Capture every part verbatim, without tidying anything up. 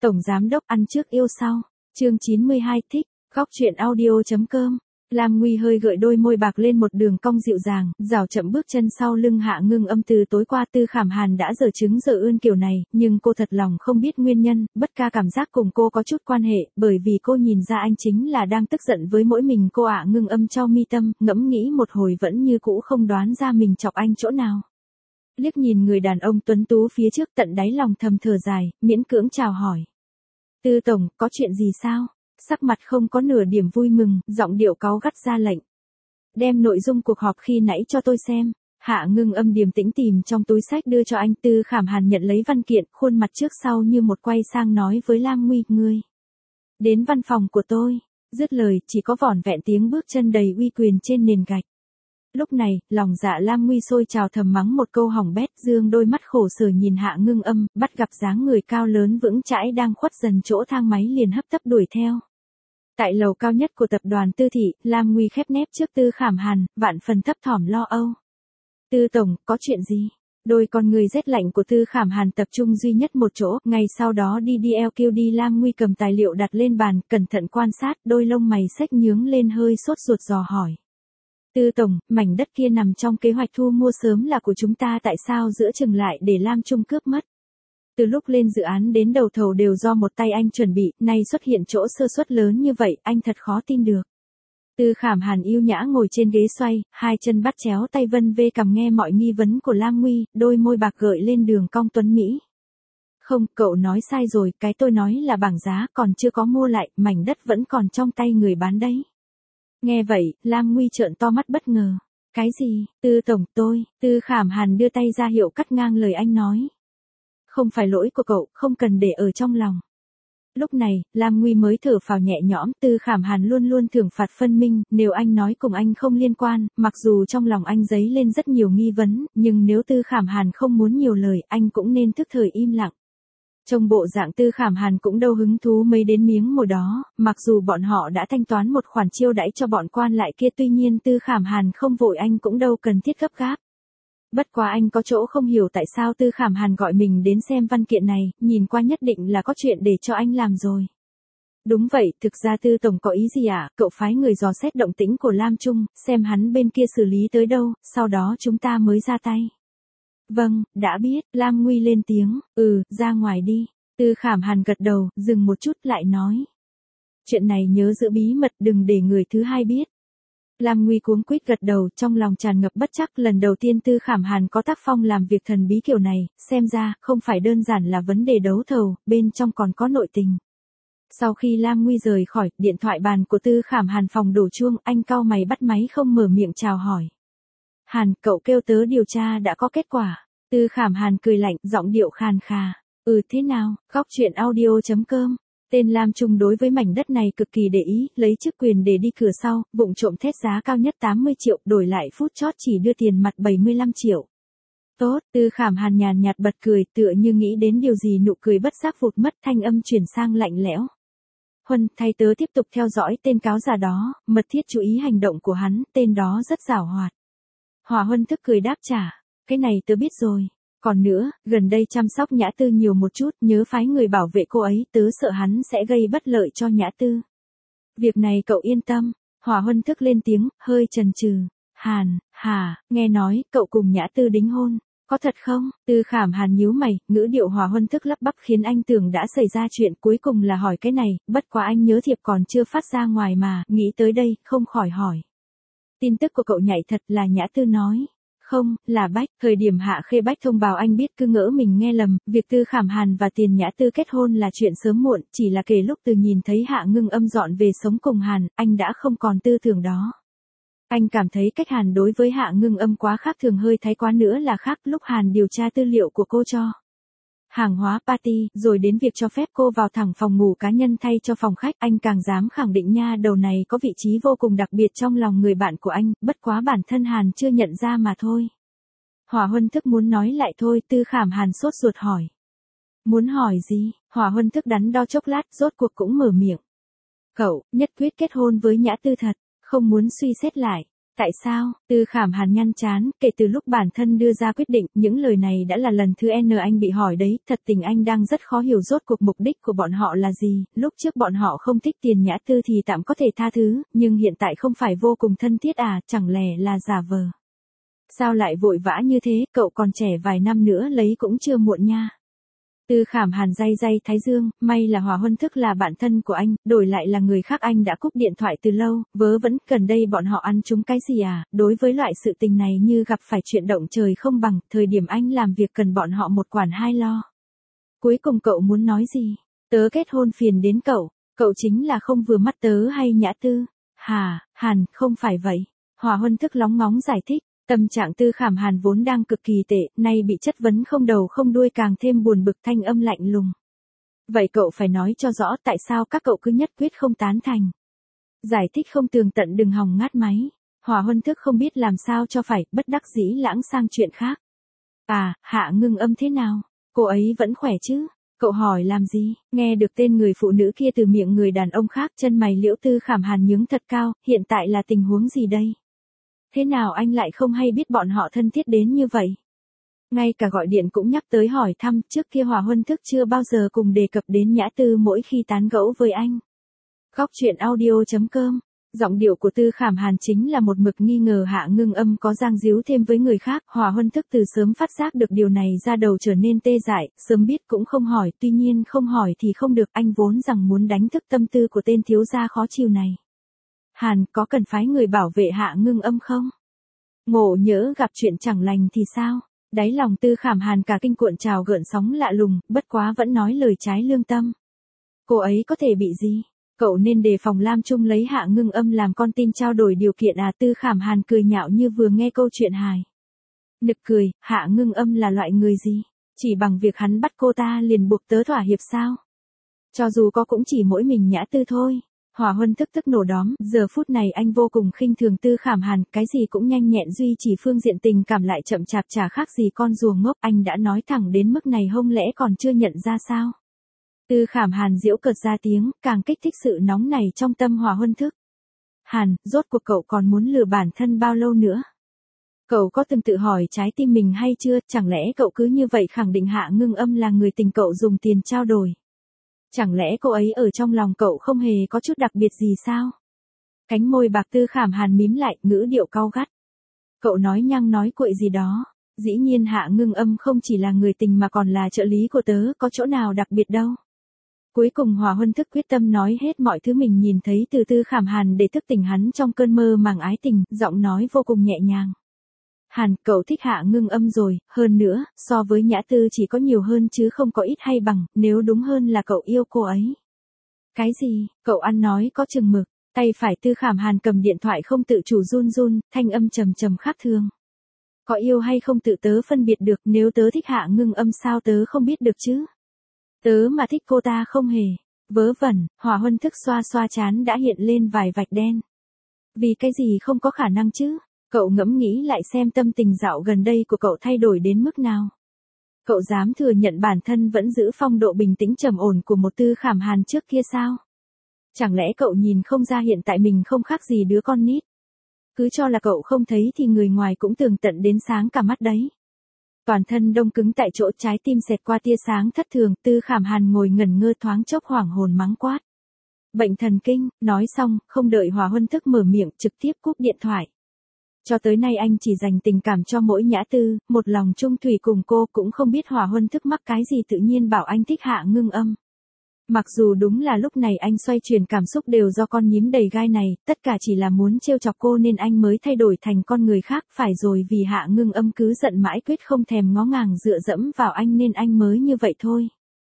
Tổng giám đốc ăn trước yêu sau. Chương chín mươi hai thích, góc truyện audio.com. Lam Nguy hơi gợi đôi môi bạc lên một đường cong dịu dàng, rảo chậm bước chân sau lưng Hạ Ngưng Âm. Từ tối qua Tư Khảm Hàn đã giở trứng giở ươn kiểu này, nhưng cô thật lòng không biết nguyên nhân, bất ca cảm giác cùng cô có chút quan hệ, bởi vì cô nhìn ra anh chính là đang tức giận với mỗi mình cô. Hạ Ngưng Âm cho mi tâm, ngẫm nghĩ một hồi vẫn như cũ không đoán ra mình chọc anh chỗ nào. Liếc nhìn người đàn ông tuấn tú phía trước, tận đáy lòng thầm thở dài, miễn cưỡng chào hỏi. Tư tổng, có chuyện gì sao? Sắc mặt không có nửa điểm vui mừng, giọng điệu cáu gắt ra lệnh. Đem nội dung cuộc họp khi nãy cho tôi xem. Hạ Ngưng Âm điềm tĩnh tìm trong túi sách đưa cho anh. Tư Khảm Hàn nhận lấy văn kiện, khuôn mặt trước sau như một quay sang nói với Lam Nguy, ngươi đến văn phòng của tôi. Dứt lời, chỉ có vỏn vẹn tiếng bước chân đầy uy quyền trên nền gạch. Lúc này, lòng dạ Lam Nguy sôi trào, thầm mắng một câu hỏng bét, dương đôi mắt khổ sở nhìn Hạ Ngưng Âm, bắt gặp dáng người cao lớn vững chãi đang khuất dần chỗ thang máy liền hấp tấp đuổi theo. Tại lầu cao nhất của tập đoàn Tư thị, Lam Nguy khép nép trước Tư Khảm Hàn, vạn phần thấp thỏm lo âu. Tư tổng, có chuyện gì? Đôi con người rét lạnh của Tư Khảm Hàn tập trung duy nhất một chỗ, ngay sau đó đi đi eo kêu đi. Lam Nguy cầm tài liệu đặt lên bàn, cẩn thận quan sát, đôi lông mày xếch nhướng lên hơi sốt ruột dò hỏi. Tư tổng, mảnh đất kia nằm trong kế hoạch thu mua sớm là của chúng ta, tại sao giữa chừng lại để Lam Trung cướp mất? Từ lúc lên dự án đến đầu thầu đều do một tay anh chuẩn bị, nay xuất hiện chỗ sơ suất lớn như vậy, anh thật khó tin được. Tư Khảm Hàn yêu nhã ngồi trên ghế xoay, hai chân bắt chéo tay vân vê cằm nghe mọi nghi vấn của Lam Nguy, đôi môi bạc gợi lên đường cong tuấn mỹ. Không, cậu nói sai rồi, cái tôi nói là bảng giá còn chưa có mua lại, mảnh đất vẫn còn trong tay người bán đấy. Nghe vậy, Lam Nguy trợn to mắt bất ngờ. Cái gì? Tư tổng, tôi, Tư Khảm Hàn đưa tay ra hiệu cắt ngang lời anh nói. Không phải lỗi của cậu, không cần để ở trong lòng. Lúc này, Lam Nguy mới thở phào nhẹ nhõm. Tư Khảm Hàn luôn luôn thưởng phạt phân minh, nếu anh nói cùng anh không liên quan, mặc dù trong lòng anh dấy lên rất nhiều nghi vấn, nhưng nếu Tư Khảm Hàn không muốn nhiều lời, anh cũng nên thức thời im lặng. Trong bộ dạng Tư Khảm Hàn cũng đâu hứng thú mấy đến miếng mồi đó, mặc dù bọn họ đã thanh toán một khoản chiêu đãi cho bọn quan lại kia, tuy nhiên Tư Khảm Hàn không vội, anh cũng đâu cần thiết gấp gáp. Bất quá anh có chỗ không hiểu tại sao Tư Khảm Hàn gọi mình đến xem văn kiện này, nhìn qua nhất định là có chuyện để cho anh làm rồi. Đúng vậy, thực ra Tư tổng có ý gì ạ? À? Cậu phái người dò xét động tĩnh của Lam Trung, xem hắn bên kia xử lý tới đâu, sau đó chúng ta mới ra tay. Vâng, đã biết. Lam Nguy lên tiếng. Ừ, ra ngoài đi. Tư Khảm Hàn gật đầu, dừng một chút lại nói. Chuyện này nhớ giữ bí mật, đừng để người thứ hai biết. Lam Nguy cuống quýt gật đầu, trong lòng tràn ngập bất trắc. Lần đầu tiên Tư Khảm Hàn có tác phong làm việc thần bí kiểu này, xem ra không phải đơn giản là vấn đề đấu thầu, bên trong còn có nội tình. Sau khi Lam Nguy rời khỏi, điện thoại bàn của Tư Khảm Hàn phòng đổ chuông, anh cau mày bắt máy không mở miệng chào hỏi. Hàn, cậu kêu tớ điều tra đã có kết quả. Tư Khảm Hàn cười lạnh, giọng điệu khàn khà. Ừ, thế nào? Góc truyện audio.com. Tên Lam Trung đối với mảnh đất này cực kỳ để ý, lấy chức quyền để đi cửa sau, vụng trộm thét giá cao nhất tám mươi triệu, đổi lại phút chót chỉ đưa tiền mặt bảy mươi lăm triệu. Tốt, Tư Khảm Hàn nhàn nhạt bật cười, tựa như nghĩ đến điều gì, nụ cười bất giác vụt mất, thanh âm chuyển sang lạnh lẽo. Huân, thay tớ tiếp tục theo dõi tên cáo già đó, mật thiết chú ý hành động của hắn, tên đó rất giảo hoạt. Hỏa Huân thức cười đáp trả, cái này tớ biết rồi. Còn nữa, gần đây chăm sóc Nhã Tư nhiều một chút, nhớ phái người bảo vệ cô ấy, tớ sợ hắn sẽ gây bất lợi cho Nhã Tư. Việc này cậu yên tâm. Hỏa Huân thức lên tiếng, hơi chần chừ. Hàn, hả, nghe nói, cậu cùng Nhã Tư đính hôn, có thật không? Tư Khảm Hàn nhíu mày, ngữ điệu Hỏa Huân thức lắp bắp khiến anh tưởng đã xảy ra chuyện, cuối cùng là hỏi cái này, bất quá anh nhớ thiệp còn chưa phát ra ngoài mà, nghĩ tới đây, không khỏi hỏi. Tin tức của cậu nhạy thật là Nhã Tư nói. Không, là Bách. Thời điểm Hạ Khê Bách thông báo anh biết cứ ngỡ mình nghe lầm, việc Tư Khảm Hàn và Tiền Nhã Tư kết hôn là chuyện sớm muộn, chỉ là kể lúc từ nhìn thấy Hạ Ngưng Âm dọn về sống cùng Hàn, anh đã không còn tư tưởng đó. Anh cảm thấy cách Hàn đối với Hạ Ngưng Âm quá khác thường, hơi thái quá nữa là khác. Lúc Hàn điều tra tư liệu của cô cho hàng hóa party, rồi đến việc cho phép cô vào thẳng phòng ngủ cá nhân thay cho phòng khách, anh càng dám khẳng định nha đầu này có vị trí vô cùng đặc biệt trong lòng người bạn của anh, bất quá bản thân Hàn chưa nhận ra mà thôi. Hỏa Huân thức muốn nói lại thôi, Tư Khảm Hàn sốt ruột hỏi. Muốn hỏi gì? Hỏa Huân thức đắn đo chốc lát, rốt cuộc cũng mở miệng. Cậu, nhất quyết kết hôn với Nhã Tư thật, không muốn suy xét lại. Tại sao? Tư Khảm Hàn nhăn chán, kể từ lúc bản thân đưa ra quyết định, những lời này đã là lần thứ N anh bị hỏi đấy, thật tình anh đang rất khó hiểu rốt cuộc mục đích của bọn họ là gì, lúc trước bọn họ không thích Tiền Nhã Tư thì tạm có thể tha thứ, nhưng hiện tại không phải vô cùng thân thiết à, chẳng lẽ là giả vờ. Sao lại vội vã như thế, cậu còn trẻ vài năm nữa lấy cũng chưa muộn nha. Tư Khảm Hàn day day thái dương, may là Hòa Huân Thức là bạn thân của anh, đổi lại là người khác anh đã cúp điện thoại từ lâu, vớ vẩn, gần đây bọn họ ăn trúng cái gì à, đối với loại sự tình này như gặp phải chuyện động trời không bằng, thời điểm anh làm việc cần bọn họ một quản hai lo. Cuối cùng cậu muốn nói gì? Tớ kết hôn phiền đến cậu, cậu chính là không vừa mắt tớ hay Nhã Tư? Hà, Hàn, không phải vậy. Hòa Huân Thức lóng ngóng giải thích. Tâm trạng Tư Khảm Hàn vốn đang cực kỳ tệ, nay bị chất vấn không đầu không đuôi càng thêm buồn bực, thanh âm lạnh lùng. Vậy cậu phải nói cho rõ tại sao các cậu cứ nhất quyết không tán thành. Giải thích không tường tận đừng hòng ngắt máy. Hòa Huân Thức không biết làm sao cho phải, bất đắc dĩ lãng sang chuyện khác. À, Hạ Ngưng Âm thế nào? Cô ấy vẫn khỏe chứ? Cậu hỏi làm gì? Nghe được tên người phụ nữ kia từ miệng người đàn ông khác, chân mày Liễu Tư Khảm Hàn nhướng thật cao, hiện tại là tình huống gì đây? Thế nào anh lại không hay biết bọn họ thân thiết đến như vậy? Ngay cả gọi điện cũng nhắc tới hỏi thăm, trước kia Hòa Huân Thức chưa bao giờ cùng đề cập đến Nhã Tư mỗi khi tán gẫu với anh. Góc truyện audio chấm com. Giọng điệu của Tư Khảm Hàn chính là một mực nghi ngờ Hạ Ngưng Âm có giang díu thêm với người khác. Hòa Huân Thức từ sớm phát giác được điều này ra đầu trở nên tê dại, sớm biết cũng không hỏi, tuy nhiên không hỏi thì không được, anh vốn rằng muốn đánh thức tâm tư của tên thiếu gia khó chịu này. Hàn, có cần phái người bảo vệ Hạ Ngưng Âm không? Ngộ nhỡ gặp chuyện chẳng lành thì sao? Đáy lòng Tư Khảm Hàn cả kinh cuộn trào gợn sóng lạ lùng, bất quá vẫn nói lời trái lương tâm. Cô ấy có thể bị gì? Cậu nên đề phòng Lam Trung lấy Hạ Ngưng Âm làm con tin trao đổi điều kiện à? Tư Khảm Hàn cười nhạo như vừa nghe câu chuyện hài. Nực cười, Hạ Ngưng Âm là loại người gì? Chỉ bằng việc hắn bắt cô ta liền buộc tớ thỏa hiệp sao? Cho dù có cũng chỉ mỗi mình Nhã Tư thôi. Hòa Huân Thức tức nổ đóm, giờ phút này anh vô cùng khinh thường Tư Khảm Hàn, cái gì cũng nhanh nhẹn duy chỉ phương diện tình cảm lại chậm chạp chả khác gì con rùa ngốc, anh đã nói thẳng đến mức này hông lẽ còn chưa nhận ra sao? Tư Khảm Hàn giễu cợt ra tiếng, càng kích thích sự nóng này trong tâm Hòa Huân Thức. Hàn, rốt cuộc cậu còn muốn lừa bản thân bao lâu nữa? Cậu có từng tự hỏi trái tim mình hay chưa, chẳng lẽ cậu cứ như vậy khẳng định Hạ Ngưng Âm là người tình cậu dùng tiền trao đổi? Chẳng lẽ cô ấy ở trong lòng cậu không hề có chút đặc biệt gì sao? Cánh môi bạc Tư Khảm Hàn mím lại, ngữ điệu cau gắt. Cậu nói nhăng nói cuội gì đó. Dĩ nhiên Hạ Ngưng Âm không chỉ là người tình mà còn là trợ lý của tớ, có chỗ nào đặc biệt đâu. Cuối cùng Hòa Huân Thức quyết tâm nói hết mọi thứ mình nhìn thấy từ Tư Khảm Hàn để thức tỉnh hắn trong cơn mơ màng ái tình, giọng nói vô cùng nhẹ nhàng. Hàn, cậu thích Hạ Ngưng Âm rồi, hơn nữa, so với Nhã Tư chỉ có nhiều hơn chứ không có ít hay bằng, nếu đúng hơn là cậu yêu cô ấy. Cái gì? Cậu ăn nói có chừng mực, tay phải Tư Khảm Hàn cầm điện thoại không tự chủ run run, thanh âm trầm trầm khác thường. Có yêu hay không tự tớ phân biệt được, nếu tớ thích Hạ Ngưng Âm sao tớ không biết được chứ? Tớ mà thích cô ta không hề. Vớ vẩn, Hòa Huân Thức xoa xoa trán đã hiện lên vài vạch đen. Vì cái gì không có khả năng chứ? Cậu ngẫm nghĩ lại xem tâm tình dạo gần đây của cậu thay đổi đến mức nào. Cậu dám thừa nhận bản thân vẫn giữ phong độ bình tĩnh trầm ổn của một Tư Khảm Hàn trước kia sao? Chẳng lẽ cậu nhìn không ra hiện tại mình không khác gì đứa con nít? Cứ cho là cậu không thấy thì người ngoài cũng tường tận đến sáng cả mắt đấy. Toàn thân đông cứng tại chỗ, trái tim xẹt qua tia sáng thất thường, Tư Khảm Hàn ngồi ngẩn ngơ thoáng chốc hoảng hồn mắng quát. Bệnh thần kinh, nói xong, không đợi Hòa Huân Thức mở miệng, trực tiếp cúp điện thoại. Cho tới nay anh chỉ dành tình cảm cho mỗi Nhã Tư, một lòng chung thủy cùng cô, cũng không biết Hòa Huân Thức mắc cái gì tự nhiên bảo anh thích Hạ Ngưng Âm. Mặc dù đúng là lúc này anh xoay chuyển cảm xúc đều do con nhím đầy gai này, tất cả chỉ là muốn trêu chọc cô nên anh mới thay đổi thành con người khác, phải rồi vì Hạ Ngưng Âm cứ giận mãi quyết không thèm ngó ngàng dựa dẫm vào anh nên anh mới như vậy thôi.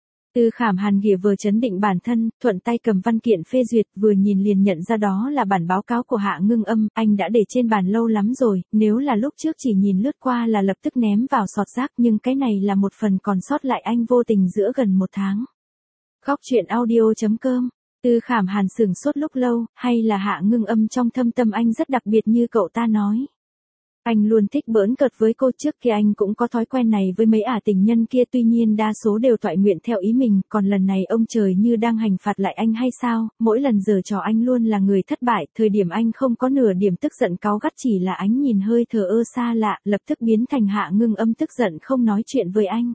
Tư Khảm Hàn ghìa vờ chấn định bản thân, thuận tay cầm văn kiện phê duyệt, vừa nhìn liền nhận ra đó là bản báo cáo của Hạ Ngưng Âm, anh đã để trên bàn lâu lắm rồi, nếu là lúc trước chỉ nhìn lướt qua là lập tức ném vào sọt rác, nhưng cái này là một phần còn sót lại anh vô tình giữa gần một tháng. Góc truyện audio chấm com. Tư Khảm Hàn sửng sốt lúc lâu, hay là Hạ Ngưng Âm trong thâm tâm anh rất đặc biệt như cậu ta nói. Anh luôn thích bỡn cợt với cô, trước kia anh cũng có thói quen này với mấy ả tình nhân kia, tuy nhiên đa số đều toại nguyện theo ý mình, còn lần này ông trời như đang hành phạt lại anh hay sao, mỗi lần giở trò anh luôn là người thất bại, thời điểm anh không có nửa điểm tức giận cáu gắt, chỉ là ánh nhìn hơi thờ ơ xa lạ, lập tức biến thành Hạ Ngưng Âm tức giận không nói chuyện với anh.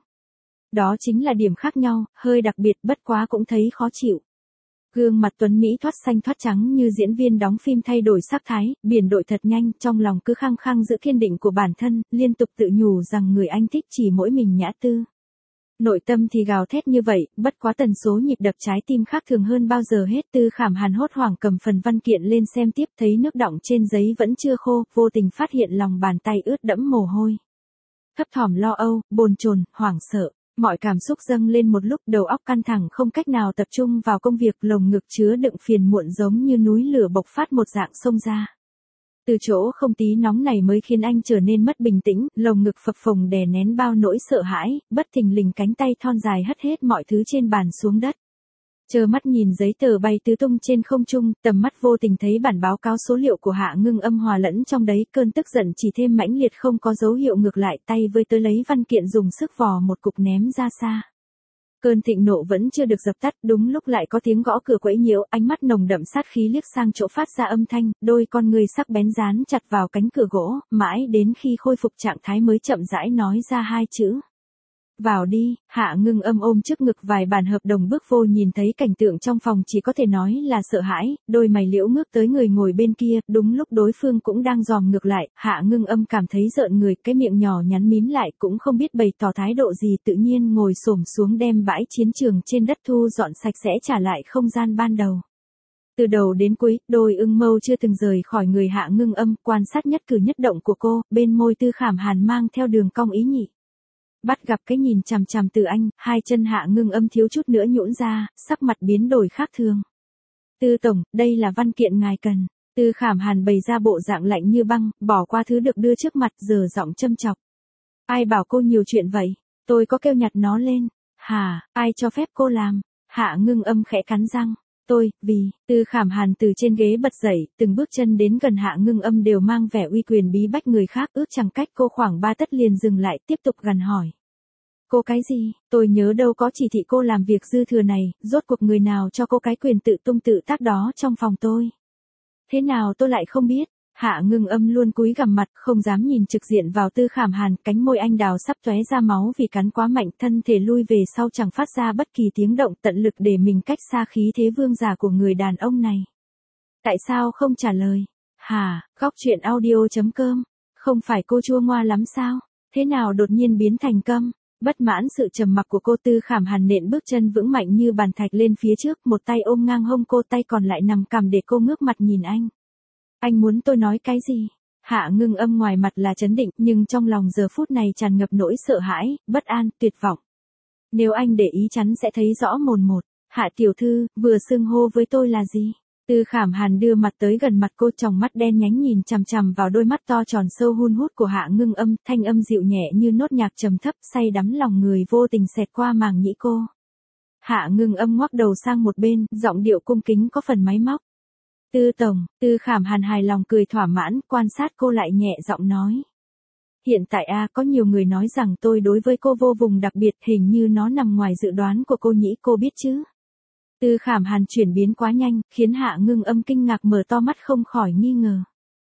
Đó chính là điểm khác nhau, hơi đặc biệt, bất quá cũng thấy khó chịu. Gương mặt tuấn Mỹ thoát xanh thoát trắng như diễn viên đóng phim thay đổi sắc thái, biển đổi thật nhanh, trong lòng cứ khăng khăng giữ kiên định của bản thân, liên tục tự nhủ rằng người anh thích chỉ mỗi mình Nhã Tư. Nội tâm thì gào thét như vậy, bất quá tần số nhịp đập trái tim khác thường hơn bao giờ hết. Tư Khảm Hàn hốt hoảng cầm phần văn kiện lên xem tiếp, thấy nước đọng trên giấy vẫn chưa khô, vô tình phát hiện lòng bàn tay ướt đẫm mồ hôi. Thấp thỏm lo âu, bồn chồn, hoảng sợ. Mọi cảm xúc dâng lên một lúc, đầu óc căng thẳng không cách nào tập trung vào công việc, lồng ngực chứa đựng phiền muộn giống như núi lửa bộc phát một dạng xông ra. Từ chỗ không tí nóng này mới khiến anh trở nên mất bình tĩnh, lồng ngực phập phồng đè nén bao nỗi sợ hãi, bất thình lình cánh tay thon dài hất hết mọi thứ trên bàn xuống đất. Chờ mắt nhìn giấy tờ bay tứ tung trên không trung, tầm mắt vô tình thấy bản báo cáo số liệu của Hạ Ngưng Âm hòa lẫn trong đấy, cơn tức giận chỉ thêm mãnh liệt không có dấu hiệu ngược lại, tay với tới lấy văn kiện dùng sức vò một cục ném ra xa. Cơn thịnh nộ vẫn chưa được dập tắt, đúng lúc lại có tiếng gõ cửa quấy nhiễu, ánh mắt nồng đậm sát khí liếc sang chỗ phát ra âm thanh, đôi con người sắc bén dán chặt vào cánh cửa gỗ, mãi đến khi khôi phục trạng thái mới chậm rãi nói ra hai chữ. Vào đi. Hạ Ngưng Âm ôm trước ngực vài bản hợp đồng bước vô, nhìn thấy cảnh tượng trong phòng chỉ có thể nói là sợ hãi, đôi mày liễu ngước tới người ngồi bên kia, đúng lúc đối phương cũng đang dòm ngược lại, Hạ Ngưng Âm cảm thấy rợn người, cái miệng nhỏ nhắn mím lại cũng không biết bày tỏ thái độ gì, tự nhiên ngồi xổm xuống đem bãi chiến trường trên đất thu dọn sạch sẽ trả lại không gian ban đầu. Từ đầu đến cuối, đôi ưng mâu chưa từng rời khỏi người Hạ Ngưng Âm, quan sát nhất cử nhất động của cô, bên môi Tư Khảm Hàn mang theo đường cong ý nhị. Bắt gặp cái nhìn chằm chằm từ anh, hai chân Hạ Ngưng Âm thiếu chút nữa nhũn ra, sắc mặt biến đổi khác thường. Tư tổng, đây là văn kiện ngài cần. Tư Khảm Hàn bày ra bộ dạng lạnh như băng, bỏ qua thứ được đưa trước mặt, giờ giọng châm chọc. Ai bảo cô nhiều chuyện vậy? Tôi có kêu nhặt nó lên. Hả, ai cho phép cô làm? Hạ Ngưng Âm khẽ cắn răng. Tôi, vì, Tư Khảm Hàn từ trên ghế bật dậy, từng bước chân đến gần Hạ Ngưng Âm đều mang vẻ uy quyền bí bách người khác, ước chẳng cách cô khoảng ba tấc liền dừng lại, tiếp tục gằn hỏi. Cô cái gì? Tôi nhớ đâu có chỉ thị cô làm việc dư thừa này, rốt cuộc người nào cho cô cái quyền tự tung tự tác đó trong phòng tôi? Thế nào tôi lại không biết? Hạ Ngưng Âm luôn cúi gằm mặt, không dám nhìn trực diện vào Tư Khảm Hàn, cánh môi anh đào sắp tóe ra máu vì cắn quá mạnh, thân thể lui về sau chẳng phát ra bất kỳ tiếng động, tận lực để mình cách xa khí thế vương giả của người đàn ông này. Tại sao không trả lời? Hả, góc truyện audio chấm com, không phải cô chua ngoa lắm sao? Thế nào đột nhiên biến thành câm? Bất mãn sự trầm mặc của cô, Tư Khảm Hàn nện bước chân vững mạnh như bàn thạch lên phía trước, một tay ôm ngang hông cô, tay còn lại nằm cằm để cô ngước mặt nhìn anh. Anh muốn tôi nói cái gì? Hạ Ngưng Âm ngoài mặt là trấn định, nhưng trong lòng giờ phút này tràn ngập nỗi sợ hãi, bất an, tuyệt vọng. Nếu anh để ý chắn sẽ thấy rõ mồn một. Hạ tiểu thư, vừa xưng hô với tôi là gì? Tư Khảm Hàn đưa mặt tới gần mặt cô, tròng mắt đen nhánh nhìn chằm chằm vào đôi mắt to tròn sâu hun hút của Hạ Ngưng Âm, thanh âm dịu nhẹ như nốt nhạc trầm thấp, say đắm lòng người, vô tình xẹt qua màng nhĩ cô. Hạ Ngưng Âm ngoắc đầu sang một bên, giọng điệu cung kính có phần máy móc. Tư tổng, Tư Khảm Hàn hài lòng cười thỏa mãn, quan sát cô lại nhẹ giọng nói. Hiện tại a có nhiều người nói rằng tôi đối với cô vô vùng đặc biệt, hình như nó nằm ngoài dự đoán của cô nhỉ, cô biết chứ? Tư Khảm Hàn chuyển biến quá nhanh, khiến Hạ Ngưng Âm kinh ngạc mở to mắt không khỏi nghi ngờ.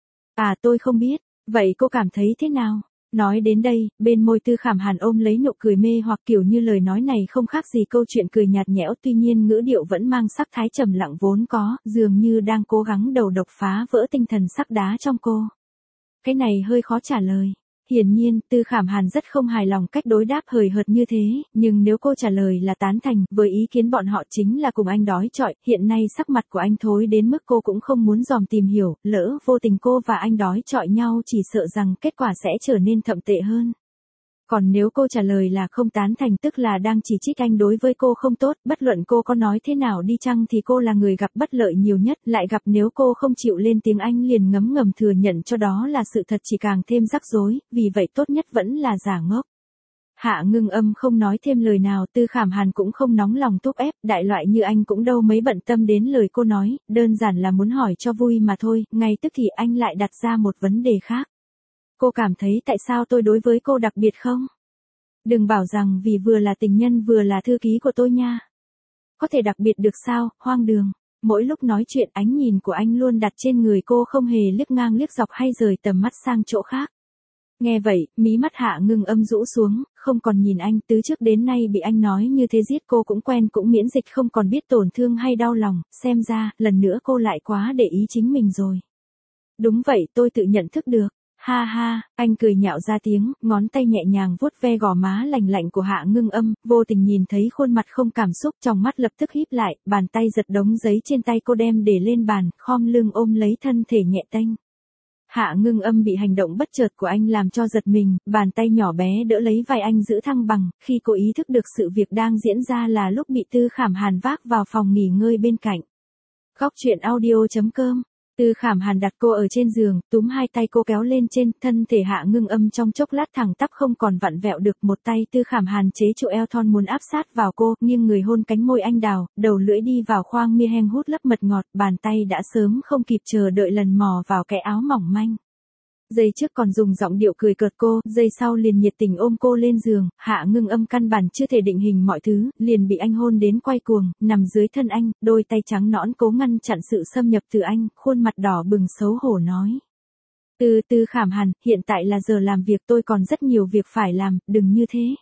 À tôi không biết, vậy cô cảm thấy thế nào? Nói đến đây, bên môi Tư Khảm Hàn ôm lấy nụ cười mê hoặc, kiểu như lời nói này không khác gì câu chuyện cười nhạt nhẽo, tuy nhiên ngữ điệu vẫn mang sắc thái trầm lặng vốn có, dường như đang cố gắng đầu độc phá vỡ tinh thần sắc đá trong cô. Cái này hơi khó trả lời. Hiển nhiên, Tư Khảm Hàn rất không hài lòng cách đối đáp hời hợt như thế, nhưng nếu cô trả lời là tán thành, với ý kiến bọn họ chính là cùng anh đói chọi, hiện nay sắc mặt của anh thối đến mức cô cũng không muốn dòm tìm hiểu, lỡ vô tình cô và anh đói chọi nhau chỉ sợ rằng kết quả sẽ trở nên thậm tệ hơn. Còn nếu cô trả lời là không tán thành, tức là đang chỉ trích anh đối với cô không tốt, bất luận cô có nói thế nào đi chăng thì cô là người gặp bất lợi nhiều nhất, lại gặp nếu cô không chịu lên tiếng anh liền ngấm ngầm thừa nhận cho đó là sự thật chỉ càng thêm rắc rối, vì vậy tốt nhất vẫn là giả ngốc. Hạ Ngưng Âm không nói thêm lời nào, Tư Khảm Hàn cũng không nóng lòng thúc ép, đại loại như anh cũng đâu mấy bận tâm đến lời cô nói, đơn giản là muốn hỏi cho vui mà thôi, ngay tức thì anh lại đặt ra một vấn đề khác. cô cảm thấy tại sao tôi đối với cô đặc biệt không? Đừng bảo rằng vì vừa là tình nhân vừa là thư ký của tôi nha. Có thể đặc biệt được sao, hoang đường. Mỗi lúc nói chuyện ánh nhìn của anh luôn đặt trên người cô không hề liếc ngang liếc dọc hay rời tầm mắt sang chỗ khác. Nghe vậy, mí mắt Hạ Ngưng Âm rũ xuống, không còn nhìn anh, từ trước đến nay bị anh nói như thế giết cô cũng quen cũng miễn dịch không còn biết tổn thương hay đau lòng, xem ra, lần nữa cô lại quá để ý chính mình rồi. Đúng vậy, tôi tự nhận thức được. Ha ha, anh cười nhạo ra tiếng, ngón tay nhẹ nhàng vuốt ve gò má lành lạnh của Hạ Ngưng Âm, vô tình nhìn thấy khuôn mặt không cảm xúc, trong mắt lập tức híp lại, bàn tay giật đống giấy trên tay cô đem để lên bàn, khom lưng ôm lấy thân thể nhẹ tênh. Hạ Ngưng Âm bị hành động bất chợt của anh làm cho giật mình, bàn tay nhỏ bé đỡ lấy vai anh giữ thăng bằng, khi cô ý thức được sự việc đang diễn ra là lúc bị Tư Khảm Hàn vác vào phòng nghỉ ngơi bên cạnh. Góc truyện audio chấm com. Tư Khảm Hàn đặt cô ở trên giường, túm hai tay cô kéo lên trên, thân thể Hạ Ngưng Âm trong chốc lát thẳng tắp không còn vặn vẹo được, một tay Tư Khảm Hàn chế trụ eo thon muốn áp sát vào cô, nghiêng người hôn cánh môi anh đào, đầu lưỡi đi vào khoang mi heng hút lấp mật ngọt, bàn tay đã sớm không kịp chờ đợi lần mò vào cái áo mỏng manh. Giây trước còn dùng giọng điệu cười cợt cô, giây sau liền nhiệt tình ôm cô lên giường, Hạ Ngưng Âm căn bản chưa thể định hình mọi thứ, liền bị anh hôn đến quay cuồng, nằm dưới thân anh, đôi tay trắng nõn cố ngăn chặn sự xâm nhập từ anh, khuôn mặt đỏ bừng xấu hổ nói. Từ Tư Khảm Hàn, hiện tại là giờ làm việc, tôi còn rất nhiều việc phải làm, đừng như thế.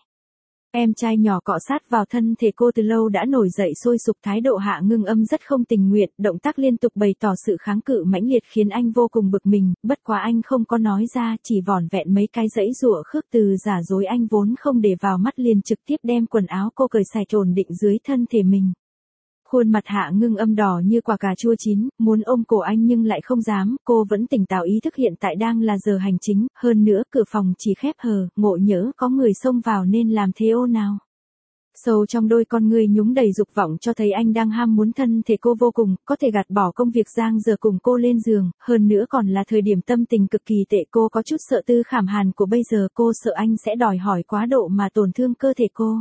Em trai nhỏ cọ sát vào thân thể cô từ lâu đã nổi dậy sôi sục, thái độ Hạ Ngưng Âm rất không tình nguyện, động tác liên tục bày tỏ sự kháng cự mãnh liệt khiến anh vô cùng bực mình, bất quá anh không có nói ra, chỉ vỏn vẹn mấy cái dãy giụa khước từ giả dối anh vốn không để vào mắt liền trực tiếp đem quần áo cô cởi sạch ổn định dưới thân thể mình. Khuôn mặt Hạ Ngưng Âm đỏ như quả cà chua chín, muốn ôm cổ anh nhưng lại không dám, cô vẫn tỉnh táo ý thức hiện tại đang là giờ hành chính, hơn nữa cửa phòng chỉ khép hờ, ngộ nhỡ có người xông vào nên làm thế ô nào. Sâu trong đôi con người nhúng đầy dục vọng cho thấy anh đang ham muốn thân thể cô vô cùng, có thể gạt bỏ công việc giang giờ cùng cô lên giường, hơn nữa còn là thời điểm tâm tình cực kỳ tệ, cô có chút sợ Tư Khảm Hàn của bây giờ, cô sợ anh sẽ đòi hỏi quá độ mà tổn thương cơ thể cô.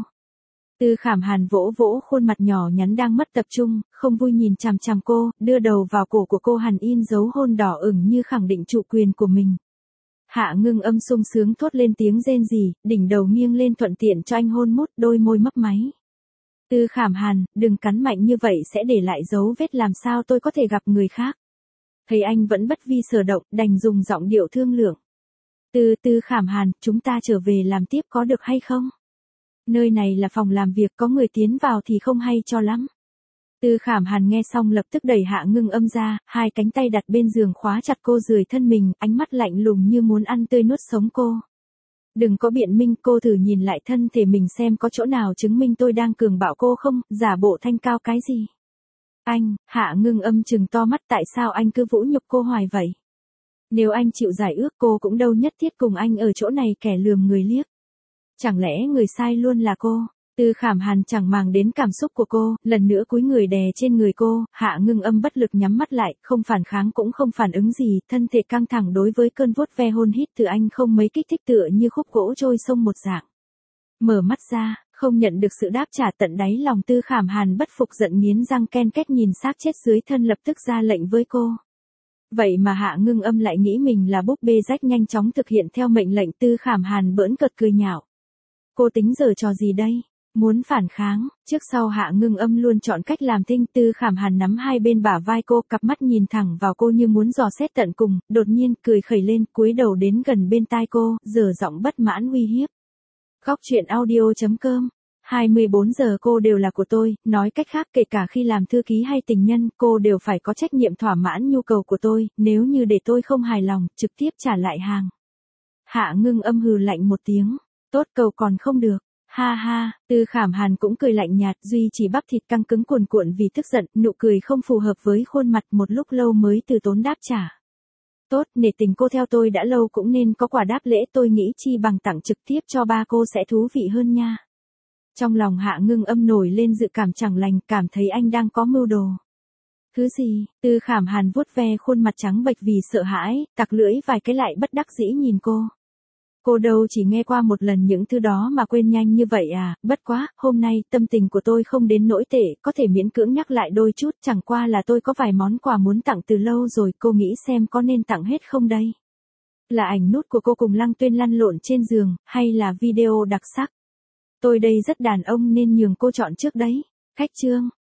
Tư Khảm Hàn vỗ vỗ khuôn mặt nhỏ nhắn đang mất tập trung, không vui nhìn chằm chằm cô, đưa đầu vào cổ của cô hằn in dấu hôn đỏ ửng như khẳng định chủ quyền của mình. Hạ Ngưng Âm sung sướng thốt lên tiếng rên rỉ, đỉnh đầu nghiêng lên thuận tiện cho anh hôn mút, đôi môi mấp máy. Tư Khảm Hàn, đừng cắn mạnh như vậy sẽ để lại dấu vết, làm sao tôi có thể gặp người khác. Thấy anh vẫn bất vi sở động, đành dùng giọng điệu thương lượng. Tư Tư Khảm Hàn, chúng ta trở về làm tiếp có được hay không? Nơi này là phòng làm việc, có người tiến vào thì không hay cho lắm. Tư Khảm Hàn nghe xong lập tức đẩy Hạ Ngưng Âm ra, hai cánh tay đặt bên giường khóa chặt cô rười thân mình, ánh mắt lạnh lùng như muốn ăn tươi nuốt sống cô. Đừng có biện minh, cô thử nhìn lại thân thể mình xem có chỗ nào chứng minh tôi đang cường bạo cô không, giả bộ thanh cao cái gì. Anh, Hạ Ngưng Âm trừng to mắt, tại sao anh cứ vũ nhục cô hoài vậy? Nếu anh chịu giải ước cô cũng đâu nhất thiết cùng anh ở chỗ này kẻ lườm người liếc. Chẳng lẽ người sai luôn là cô? Tư Khảm Hàn chẳng màng đến cảm xúc của cô, lần nữa cúi người đè trên người cô, Hạ Ngưng Âm bất lực nhắm mắt lại, không phản kháng cũng không phản ứng gì, thân thể căng thẳng đối với cơn vuốt ve hôn hít từ anh không mấy kích thích, tựa như khúc gỗ trôi sông một dạng. Mở mắt ra, không nhận được sự đáp trả, tận đáy lòng Tư Khảm Hàn bất phục giận nghiến răng ken két nhìn xác chết dưới thân, lập tức ra lệnh với cô. Vậy mà Hạ Ngưng Âm lại nghĩ mình là búp bê rách nhanh chóng thực hiện theo mệnh lệnh. Tư Khảm Hàn bỡn cợt cười nhạo. Cô tính giở trò gì đây? Muốn phản kháng, trước sau Hạ Ngưng Âm luôn chọn cách làm thinh. Tư Khảm Hàn nắm hai bên bả vai cô, cặp mắt nhìn thẳng vào cô như muốn dò xét tận cùng, đột nhiên cười khẩy lên, cúi đầu đến gần bên tai cô, giở giọng bất mãn uy hiếp. Góc truyện audio chấm com. hai mươi bốn giờ cô đều là của tôi, nói cách khác kể cả khi làm thư ký hay tình nhân, cô đều phải có trách nhiệm thỏa mãn nhu cầu của tôi, nếu như để tôi không hài lòng, trực tiếp trả lại hàng. Hạ Ngưng Âm hừ lạnh một tiếng, tốt cầu còn không được. Ha ha, Tư Khảm Hàn cũng cười lạnh nhạt, duy chỉ bắp thịt căng cứng cuồn cuộn vì tức giận, nụ cười không phù hợp với khuôn mặt, một lúc lâu mới từ tốn đáp trả. Tốt, nể tình cô theo tôi đã lâu cũng nên có quả đáp lễ, tôi nghĩ chi bằng tặng trực tiếp cho ba cô sẽ thú vị hơn nha. Trong lòng Hạ Ngưng Âm nổi lên dự cảm chẳng lành, cảm thấy anh đang có mưu đồ. Thứ gì? Tư Khảm Hàn vuốt ve khuôn mặt trắng bệch vì sợ hãi, tặc lưỡi vài cái lại bất đắc dĩ nhìn cô. Cô đâu chỉ nghe qua một lần những thứ đó mà quên nhanh như vậy à, bất quá, hôm nay tâm tình của tôi không đến nỗi tệ, có thể miễn cưỡng nhắc lại đôi chút, chẳng qua là tôi có vài món quà muốn tặng từ lâu rồi, cô nghĩ xem có nên tặng hết không đây? Là ảnh nút của cô cùng Lăng Tuyên lăn lộn trên giường, hay là video đặc sắc? Tôi đây rất đàn ông nên nhường cô chọn trước đấy. Khách trương.